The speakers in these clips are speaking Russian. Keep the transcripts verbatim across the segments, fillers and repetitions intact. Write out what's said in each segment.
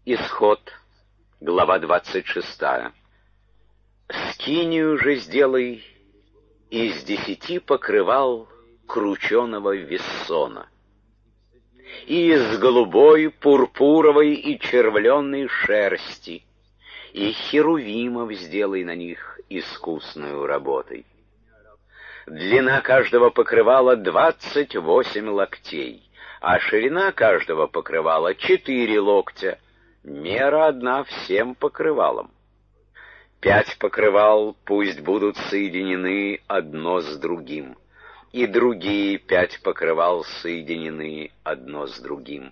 Исход, глава двадцать шестая. Скинию же сделай из десяти покрывал крученого вессона, и из голубой, пурпуровой и червленной шерсти, и херувимов сделай на них искусную работой. Длина каждого покрывала двадцать восемь локтей, а ширина каждого покрывала четыре локтя, мера одна всем покрывалам. Пять покрывал пусть будут соединены одно с другим, и другие пять покрывал соединены одно с другим.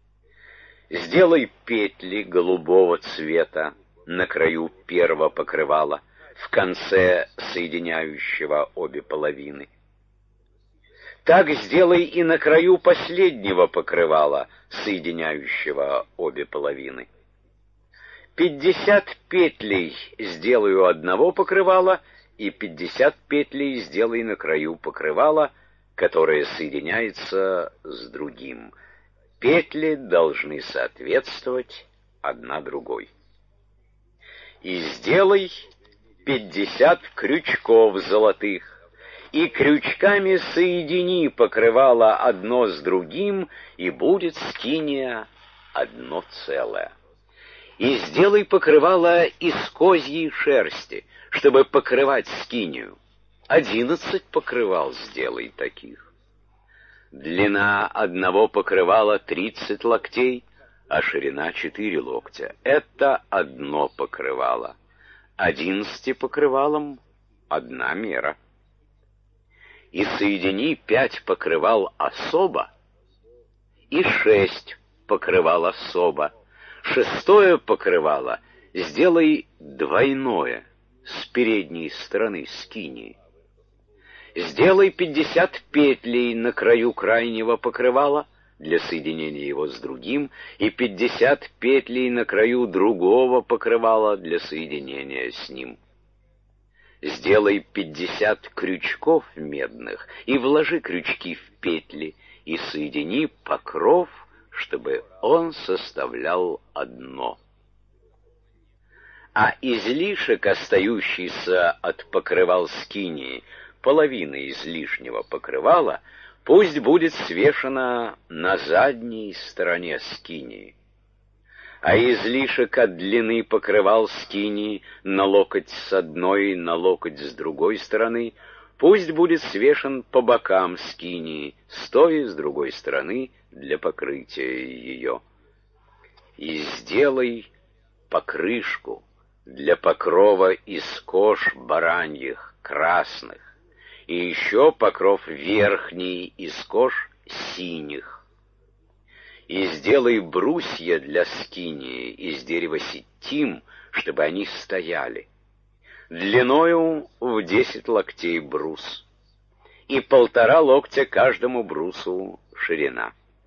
Сделай петли голубого цвета на краю первого покрывала, в конце соединяющего обе половины. Так сделай и на краю последнего покрывала, соединяющего обе половины. Пятьдесят петлей сделай у одного покрывала, и пятьдесят петлей сделай на краю покрывала, которое соединяется с другим. Петли должны соответствовать одна другой. И сделай пятьдесят крючков золотых, и крючками соедини покрывало одно с другим, и будет скиния одно целое. И сделай покрывало из козьей шерсти, чтобы покрывать скинию. Одиннадцать покрывал сделай таких. Длина одного покрывала тридцать локтей, а ширина четыре локтя. Это одно покрывало. Одиннадцати покрывалам одна мера. И соедини пять покрывал особо, и шесть покрывал особо. Шестое покрывало сделай двойное с передней стороны скинии. Сделай пятьдесят петлей на краю крайнего покрывала для соединения его с другим, и пятьдесят петлей на краю другого покрывала для соединения с ним. Сделай пятьдесят крючков медных и вложи крючки в петли, и соедини покров, чтобы он составлял одно. А излишек, остающийся от покрывал скинии, половина излишнего покрывала, пусть будет свешена на задней стороне скинии. А излишек от длины покрывал скинии на локоть с одной, на локоть с другой стороны, пусть будет свешен по бокам скинии, с той и с другой стороны, для покрытия ее. И сделай покрышку для покрова из кож бараньих, красных, и еще покров верхний из кож синих. И сделай брусья для скинии из дерева ситим, чтобы они стояли. Длиною в десять локтей брус, и полтора локтя каждому брусу ширина.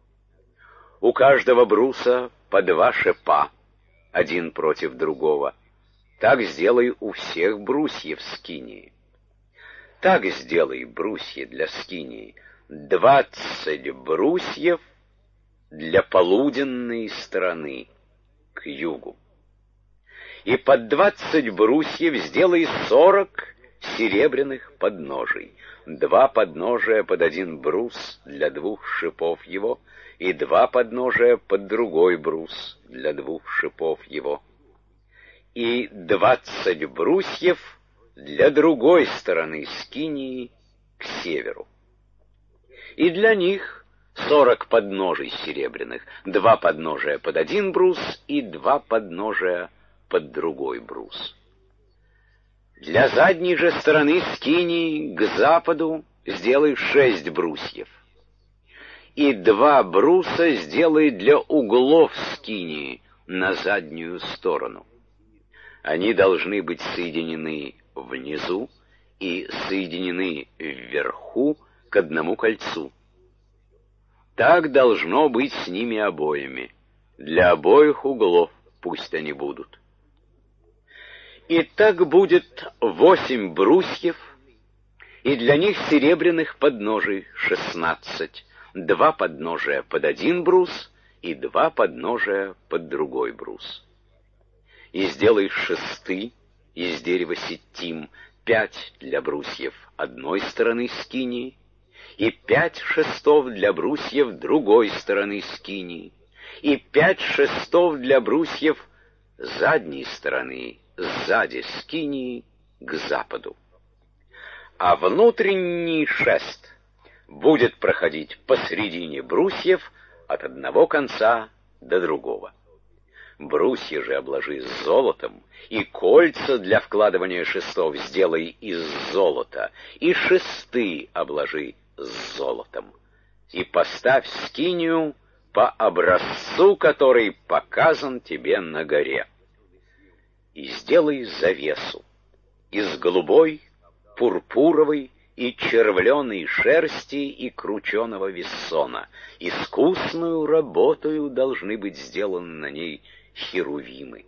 У каждого бруса по два шипа, один против другого. Так сделай у всех брусьев скинии. Так сделай брусья для скинии. Двадцать брусьев для полуденной стороны, к югу. И под двадцать брусьев сделай сорок серебряных подножий. Два подножия под один брус для двух шипов его, и два подножия под другой брус для двух шипов его. И двадцать брусьев для другой стороны скинии к северу. И для них сорок подножий серебряных, два подножия под один брус и два подножия под другой брус. Для задней же стороны скинии к западу сделай шесть брусьев. И два бруса сделай для углов скинии на заднюю сторону. Они должны быть соединены внизу и соединены вверху к одному кольцу. Так должно быть с ними обоими. Для обоих углов пусть они будут. И так будет восемь брусьев, и для них серебряных подножий шестнадцать, два подножия под один брус и два подножия под другой брус. И сделай шесты из дерева ситим, пять для брусьев одной стороны скинии, и пять шестов для брусьев другой стороны скинии, и пять шестов для брусьев задней стороны, сзади скинии, к западу. А внутренний шест будет проходить посредине брусьев от одного конца до другого. Брусья же обложи золотом, и кольца для вкладывания шестов сделай из золота, и шесты обложи золотом. И поставь скинию по образцу, который показан тебе на горе. И сделай завесу из голубой, пурпуровой и червленой шерсти и крученого вессона. Искусную работою должны быть сделаны на ней херувимы.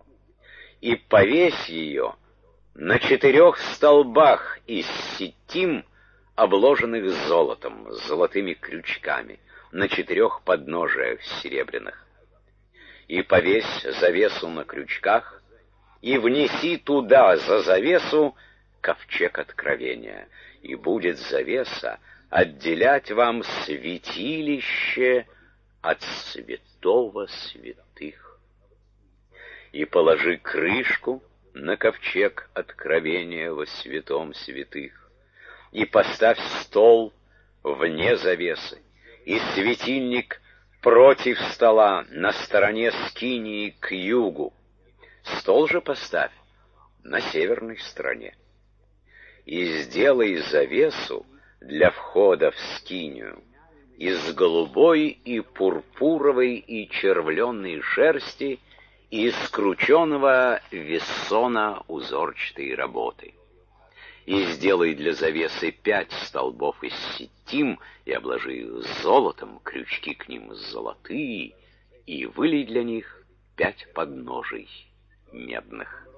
И повесь ее на четырех столбах из ситим, обложенных золотом, с золотыми крючками, на четырех подножиях серебряных. И повесь завесу на крючках, и внеси туда за завесу ковчег откровения, и будет завеса отделять вам святилище от святого святых. И положи крышку на ковчег откровения во святом святых, и поставь стол вне завесы, и светильник против стола на стороне скинии к югу. Стол же поставь на северной стороне. И сделай завесу для входа в скинию из голубой и пурпуровой и червленной шерсти и из крученого вессона узорчатой работы. И сделай для завесы пять столбов из ситим, и обложи их золотом, крючки к ним золотые, и вылей для них пять подножий медных.